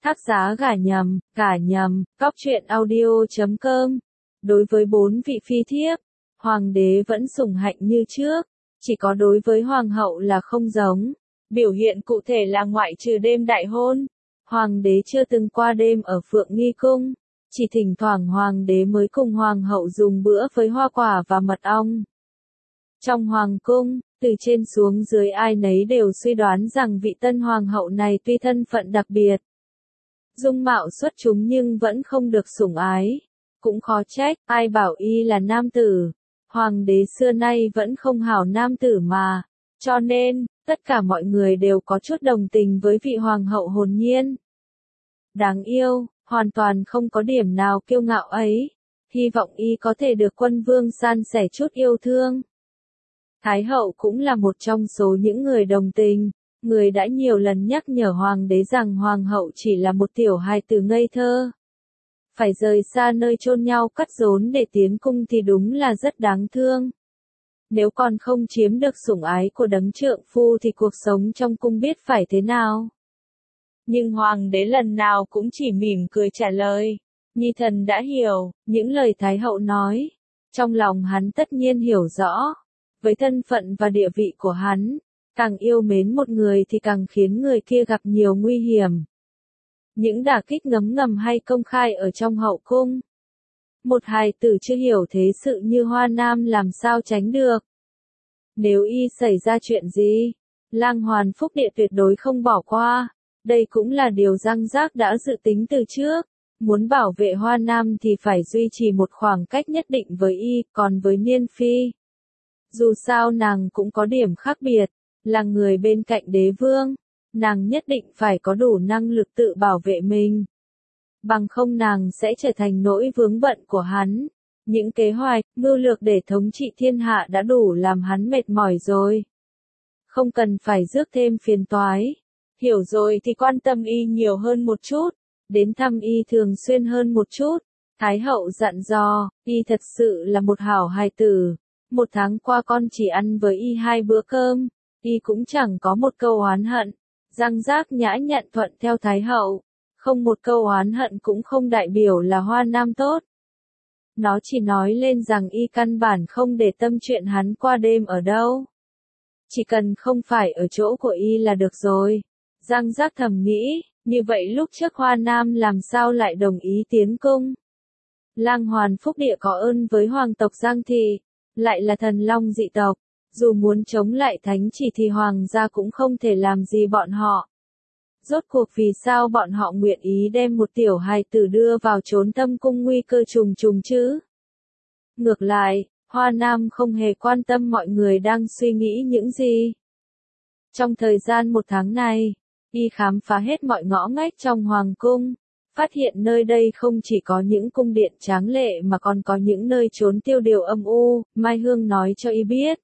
Tác giá gả nhầm, Cóc truyện audio.com. Đối với 4 vị phi thiếp, hoàng đế vẫn sủng hạnh như trước, chỉ có đối với hoàng hậu là không giống. Biểu hiện cụ thể là ngoại trừ đêm đại hôn, hoàng đế chưa từng qua đêm ở Phượng Nghi Cung, chỉ thỉnh thoảng hoàng đế mới cùng hoàng hậu dùng bữa với hoa quả và mật ong. Trong hoàng cung, từ trên xuống dưới ai nấy đều suy đoán rằng vị tân hoàng hậu này tuy thân phận đặc biệt, dung mạo xuất chúng nhưng vẫn không được sủng ái. Cũng khó trách, ai bảo y là nam tử. Hoàng đế xưa nay vẫn không hảo nam tử mà. Cho nên, tất cả mọi người đều có chút đồng tình với vị hoàng hậu hồn nhiên. Đáng yêu, hoàn toàn không có điểm nào kiêu ngạo ấy. Hy vọng y có thể được quân vương san sẻ chút yêu thương. Thái hậu cũng là một trong số những người đồng tình. Người đã nhiều lần nhắc nhở hoàng đế rằng hoàng hậu chỉ là một tiểu hài tử ngây thơ. Phải rời xa nơi chôn nhau cắt rốn để tiến cung thì đúng là rất đáng thương. Nếu còn không chiếm được sủng ái của đấng trượng phu thì cuộc sống trong cung biết phải thế nào. Nhưng hoàng đế lần nào cũng chỉ mỉm cười trả lời. Nhi thần đã hiểu, những lời Thái hậu nói. Trong lòng hắn tất nhiên hiểu rõ. Với thân phận và địa vị của hắn, càng yêu mến một người thì càng khiến người kia gặp nhiều nguy hiểm. Những đả kích ngấm ngầm hay công khai ở trong hậu cung. Một hài tử chưa hiểu thế sự như Hoa Nam làm sao tránh được. Nếu y xảy ra chuyện gì, Lang Hoàn Phúc Địa tuyệt đối không bỏ qua. Đây cũng là điều Giang Giác đã dự tính từ trước. Muốn bảo vệ Hoa Nam thì phải duy trì một khoảng cách nhất định với y, còn với Niên Phi. Dù sao nàng cũng có điểm khác biệt, là người bên cạnh đế vương. Nàng nhất định phải có đủ năng lực tự bảo vệ mình. Bằng không nàng sẽ trở thành nỗi vướng bận của hắn. Những kế hoạch, mưu lược để thống trị thiên hạ đã đủ làm hắn mệt mỏi rồi. Không cần phải rước thêm phiền toái. Hiểu rồi thì quan tâm y nhiều hơn một chút. Đến thăm y thường xuyên hơn một chút. Thái hậu dặn dò, y thật sự là một hảo hài tử. 1 tháng qua con chỉ ăn với y 2 bữa cơm. Y cũng chẳng có một câu oán hận. Giang Giác nhã nhận thuận theo Thái hậu. Không một câu oán hận cũng không đại biểu là Hoa Nam tốt. Nó chỉ nói lên rằng y căn bản không để tâm chuyện hắn qua đêm ở đâu. Chỉ cần không phải ở chỗ của y là được rồi. Giang Giác thầm nghĩ, như vậy lúc trước Hoa Nam làm sao lại đồng ý tiến cung. Lang Hoàn Phúc Địa có ơn với hoàng tộc Giang Thị, lại là thần long dị tộc. Dù muốn chống lại thánh chỉ thì hoàng gia cũng không thể làm gì bọn họ. Rốt cuộc vì sao bọn họ nguyện ý đem một tiểu hài tử đưa vào chốn thâm cung nguy cơ trùng trùng chứ? Ngược lại, Hoa Nam không hề quan tâm mọi người đang suy nghĩ những gì. Trong thời gian 1 tháng này, y khám phá hết mọi ngõ ngách trong hoàng cung, phát hiện nơi đây không chỉ có những cung điện tráng lệ mà còn có những nơi trốn tiêu điều âm u. Mai Hương nói cho y biết.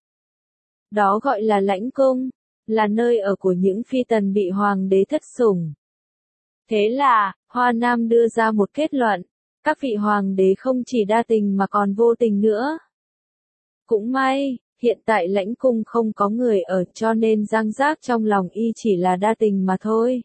Đó gọi là lãnh cung, là nơi ở của những phi tần bị hoàng đế thất sủng. Thế là, Hoa Nam đưa ra một kết luận, các vị hoàng đế không chỉ đa tình mà còn vô tình nữa. Cũng may, hiện tại lãnh cung không có người ở cho nên Giang Giác trong lòng y chỉ là đa tình mà thôi.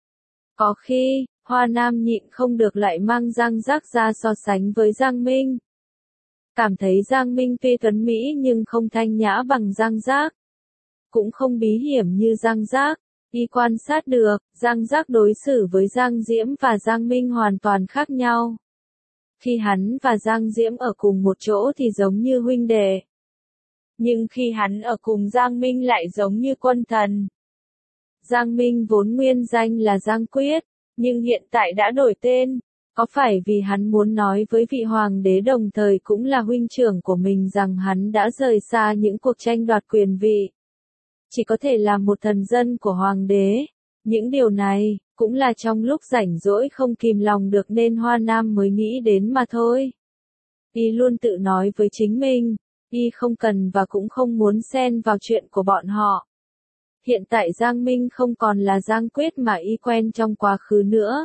Có khi, Hoa Nam nhịn không được lại mang Giang Giác ra so sánh với Giang Minh. Cảm thấy Giang Minh tuy tuấn mỹ nhưng không thanh nhã bằng Giang Giác. Cũng không bí hiểm như Giang Giác. Y quan sát được, Giang Giác đối xử với Giang Diễm và Giang Minh hoàn toàn khác nhau. Khi hắn và Giang Diễm ở cùng một chỗ thì giống như huynh đệ. Nhưng khi hắn ở cùng Giang Minh lại giống như quân thần. Giang Minh vốn nguyên danh là Giang Quyết, nhưng hiện tại đã đổi tên. Có phải vì hắn muốn nói với vị hoàng đế đồng thời cũng là huynh trưởng của mình rằng hắn đã rời xa những cuộc tranh đoạt quyền vị. Chỉ có thể làm một thần dân của hoàng đế. Những điều này, cũng là trong lúc rảnh rỗi không kìm lòng được nên Hoa Nam mới nghĩ đến mà thôi. Y luôn tự nói với chính mình, y không cần và cũng không muốn xen vào chuyện của bọn họ. Hiện tại Giang Minh không còn là Giang Quyết mà y quen trong quá khứ nữa.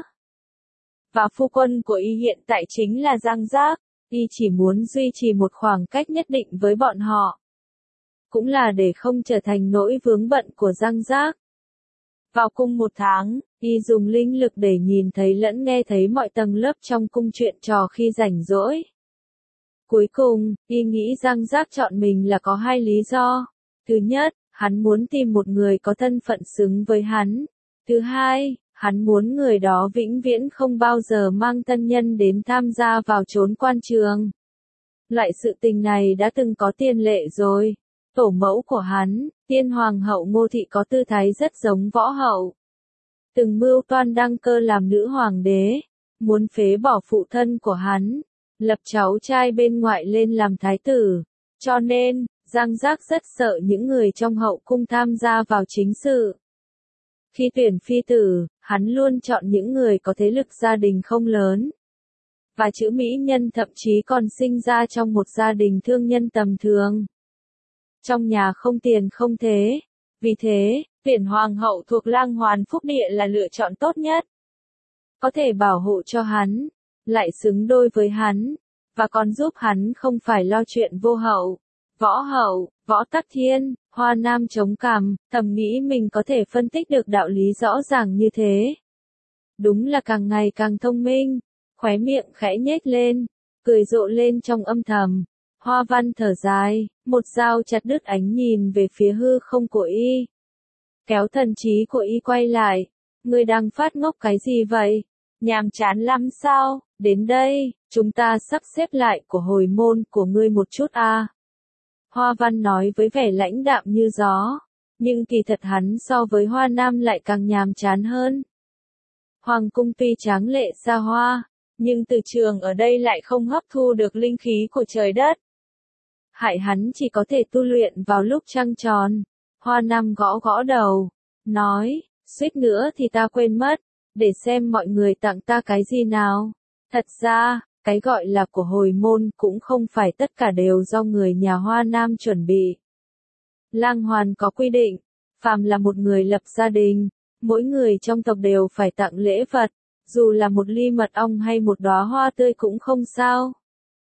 Và phu quân của y hiện tại chính là Giang Giác, y chỉ muốn duy trì một khoảng cách nhất định với bọn họ. Cũng là để không trở thành nỗi vướng bận của Giang Giác. Vào cung 1 tháng, Y dùng linh lực để nhìn thấy lẫn nghe thấy mọi tầng lớp trong cung chuyện trò khi rảnh rỗi. Cuối cùng, Y nghĩ Giang Giác chọn mình là có hai lý do. Thứ nhất, hắn muốn tìm một người có thân phận xứng với hắn. Thứ hai, hắn muốn người đó vĩnh viễn không bao giờ mang tân nhân đến tham gia vào chốn quan trường. Loại sự tình này đã từng có tiền lệ rồi. Tổ mẫu của hắn, Tiên Hoàng hậu Ngô Thị có tư thái rất giống võ hậu. Từng mưu toan đăng cơ làm nữ hoàng đế, muốn phế bỏ phụ thân của hắn, lập cháu trai bên ngoại lên làm thái tử. Cho nên, Giang Giác rất sợ những người trong hậu cung tham gia vào chính sự. Khi tuyển phi tử, hắn luôn chọn những người có thế lực gia đình không lớn. Và chữ mỹ nhân thậm chí còn sinh ra trong một gia đình thương nhân tầm thường. Trong nhà không tiền không thế. Vì thế, tuyển hoàng hậu thuộc Lang Hoàn Phúc Địa là lựa chọn tốt nhất. Có thể bảo hộ cho hắn, lại xứng đôi với hắn, và còn giúp hắn không phải lo chuyện vô hậu. Võ hậu, Võ Tắc Thiên, Hoa Nam chống cằm, thầm nghĩ mình có thể phân tích được đạo lý rõ ràng như thế. Đúng là càng ngày càng thông minh, khóe miệng khẽ nhếch lên, cười rộ lên trong âm thầm. Hoa Văn thở dài, một dao chặt đứt ánh nhìn về phía hư không của Y. Kéo thần trí của Y quay lại. Ngươi đang phát ngốc cái gì vậy? Nhàm chán lắm sao? Đến đây, chúng ta sắp xếp lại của hồi môn của ngươi một chút à. Hoa Văn nói với vẻ lãnh đạm như gió. Nhưng kỳ thật hắn so với Hoa Nam lại càng nhàm chán hơn. Hoàng cung tuy tráng lệ xa hoa, nhưng từ trường ở đây lại không hấp thu được linh khí của trời đất. Hại hắn chỉ có thể tu luyện vào lúc trăng tròn. Hoa Nam gõ gõ đầu, nói, suýt nữa thì ta quên mất, để xem mọi người tặng ta cái gì nào. Thật ra, cái gọi là của hồi môn cũng không phải tất cả đều do người nhà Hoa Nam chuẩn bị. Lang Hoàn có quy định, phàm là một người lập gia đình, mỗi người trong tộc đều phải tặng lễ vật, dù là một ly mật ong hay một đóa hoa tươi cũng không sao.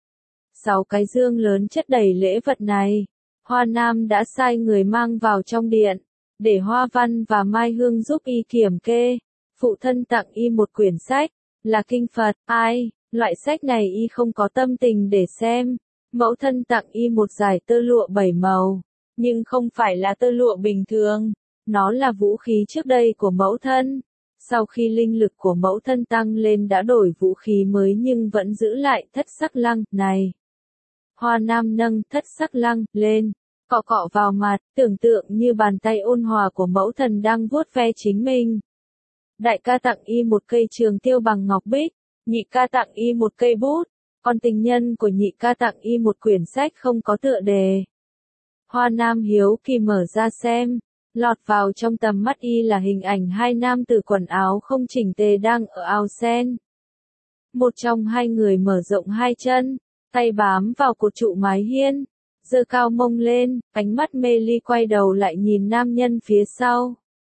6 cái dương lớn chất đầy lễ vật này, Hoa Nam đã sai người mang vào trong điện, để Hoa Văn và Mai Hương giúp Y kiểm kê. Phụ thân tặng Y một quyển sách, là Kinh Phật. Ai, loại sách này Y không có tâm tình để xem. Mẫu thân tặng Y một dải tơ lụa 7 màu, nhưng không phải là tơ lụa bình thường, nó là vũ khí trước đây của mẫu thân. Sau khi linh lực của mẫu thân tăng lên đã đổi vũ khí mới nhưng vẫn giữ lại thất sắc lăng này. Hoa Nam nâng thất sắc lăng lên, cọ cọ vào mặt, tưởng tượng như bàn tay ôn hòa của mẫu thần đang vuốt ve chính mình. Đại ca tặng Y một cây trường tiêu bằng ngọc bích, nhị ca tặng Y một cây bút, còn tình nhân của nhị ca tặng Y một quyển sách không có tựa đề. Hoa Nam hiếu kỳ mở ra xem, lọt vào trong tầm mắt Y là hình ảnh hai nam tử quần áo không chỉnh tề đang ở ao sen. Một trong hai người mở rộng hai chân, tay bám vào cột trụ mái hiên, giơ cao mông lên, ánh mắt mê ly quay đầu lại nhìn nam nhân phía sau.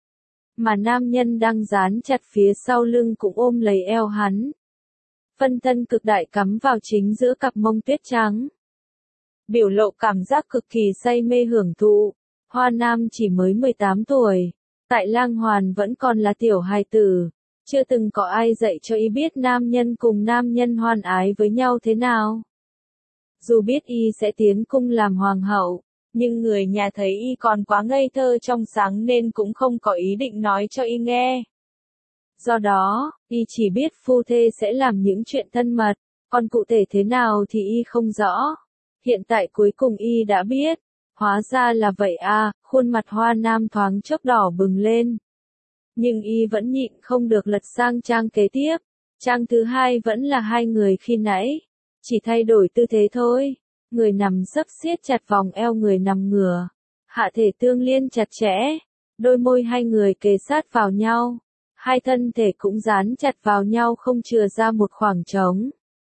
Mà nam nhân đang dán chặt phía sau lưng cũng ôm lấy eo hắn. Phân thân cực đại cắm vào chính giữa cặp mông tuyết trắng. Biểu lộ cảm giác cực kỳ say mê hưởng thụ. Hoa Nam chỉ mới 18 tuổi, tại Lang Hoàn vẫn còn là tiểu hài tử, chưa từng có ai dạy cho Y biết nam nhân cùng nam nhân hoan ái với nhau thế nào. Dù biết Y sẽ tiến cung làm hoàng hậu, nhưng người nhà thấy Y còn quá ngây thơ trong sáng nên cũng không có ý định nói cho Y nghe. Do đó, Y chỉ biết phu thê sẽ làm những chuyện thân mật, còn cụ thể thế nào thì Y không rõ. Hiện tại cuối cùng Y đã biết. Hóa ra là vậy à, khuôn mặt Hoa Nam thoáng chốc đỏ bừng lên. Nhưng Y vẫn nhịn không được lật sang trang kế tiếp. Trang thứ hai vẫn là hai người khi nãy. Chỉ thay đổi tư thế thôi. Người nằm sấp siết chặt vòng eo người nằm ngửa. Hạ thể tương liên chặt chẽ. Đôi môi hai người kề sát vào nhau. Hai thân thể cũng dán chặt vào nhau không chừa ra một khoảng trống.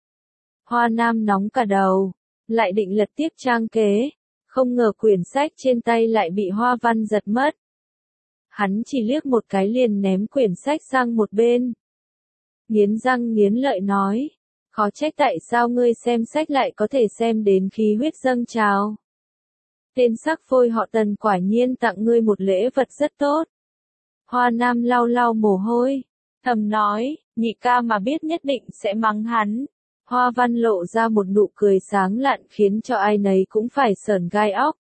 Hoa Nam nóng cả đầu. Lại định lật tiếp trang kế. Không ngờ quyển sách trên tay lại bị Hoa Văn giật mất. Hắn chỉ liếc một cái liền ném quyển sách sang một bên. Nghiến răng nghiến lợi nói, khó trách tại sao ngươi xem sách lại có thể xem đến khí huyết dâng trào. Tên sắc phôi họ Tần quả nhiên tặng ngươi một lễ vật rất tốt. Hoa Nam lau lau mồ hôi, thầm nói, nhị ca mà biết nhất định sẽ mắng hắn. Hoa Văn lộ ra một nụ cười sáng lạn khiến cho ai nấy cũng phải sởn gai óc.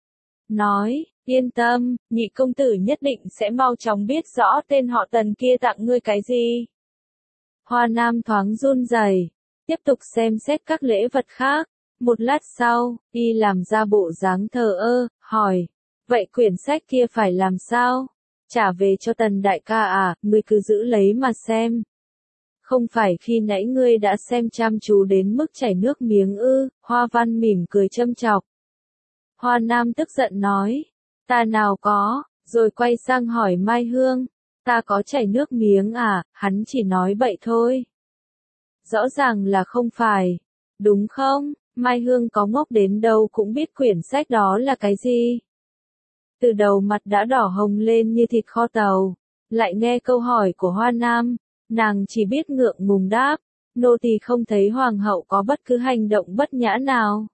Nói, yên tâm, nhị công tử nhất định sẽ mau chóng biết rõ tên họ Tần kia tặng ngươi cái gì. Hoa Nam thoáng run rẩy, tiếp tục xem xét các lễ vật khác. Một lát sau, y làm ra bộ dáng thờ ơ, hỏi, vậy quyển sách kia phải làm sao? Trả về cho Tần đại ca à, ngươi cứ giữ lấy mà xem. Không phải khi nãy ngươi đã xem chăm chú đến mức chảy nước miếng ư? Hoa Văn mỉm cười châm chọc. Hoa Nam tức giận nói, ta nào có, rồi quay sang hỏi Mai Hương, ta có chảy nước miếng à? Hắn chỉ nói bậy thôi. Rõ ràng là không phải, đúng không? Mai Hương có ngốc đến đâu cũng biết quyển sách đó là cái gì. Từ đầu mặt đã đỏ hồng lên như thịt kho tàu, lại nghe câu hỏi của Hoa Nam, nàng chỉ biết ngượng ngùng đáp, nô tỳ không thấy hoàng hậu có bất cứ hành động bất nhã nào.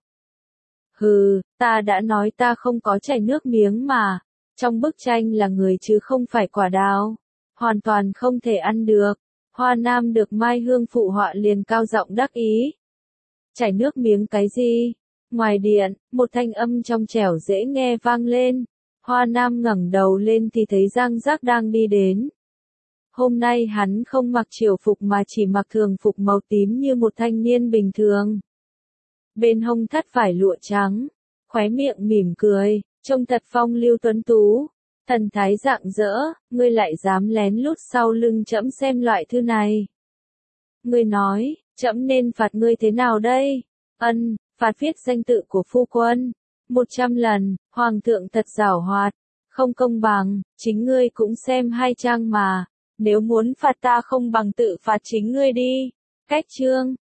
Hừ, ta đã nói ta không có chảy nước miếng mà, trong bức tranh là người chứ không phải quả đào, hoàn toàn không thể ăn được. Hoa Nam được Mai Hương phụ họa liền cao giọng đắc ý. Chảy nước miếng cái gì? Ngoài điện, một thanh âm trong trẻo dễ nghe vang lên. Hoa Nam ngẩng đầu lên thì thấy Giang Giác đang đi đến. Hôm nay hắn không mặc triều phục mà chỉ mặc thường phục màu tím như một thanh niên bình thường. Bên hông thắt vải lụa trắng, khóe miệng mỉm cười, trông thật phong lưu tuấn tú. Thần thái rạng rỡ, ngươi lại dám lén lút sau lưng trẫm xem loại thư này. Ngươi nói, trẫm nên phạt ngươi thế nào đây? Ân, phạt viết danh tự của phu quân 100 lần, hoàng thượng thật giảo hoạt, không công bằng, chính ngươi cũng xem 2 trang mà, nếu muốn phạt ta không bằng tự phạt chính ngươi đi. Cách chương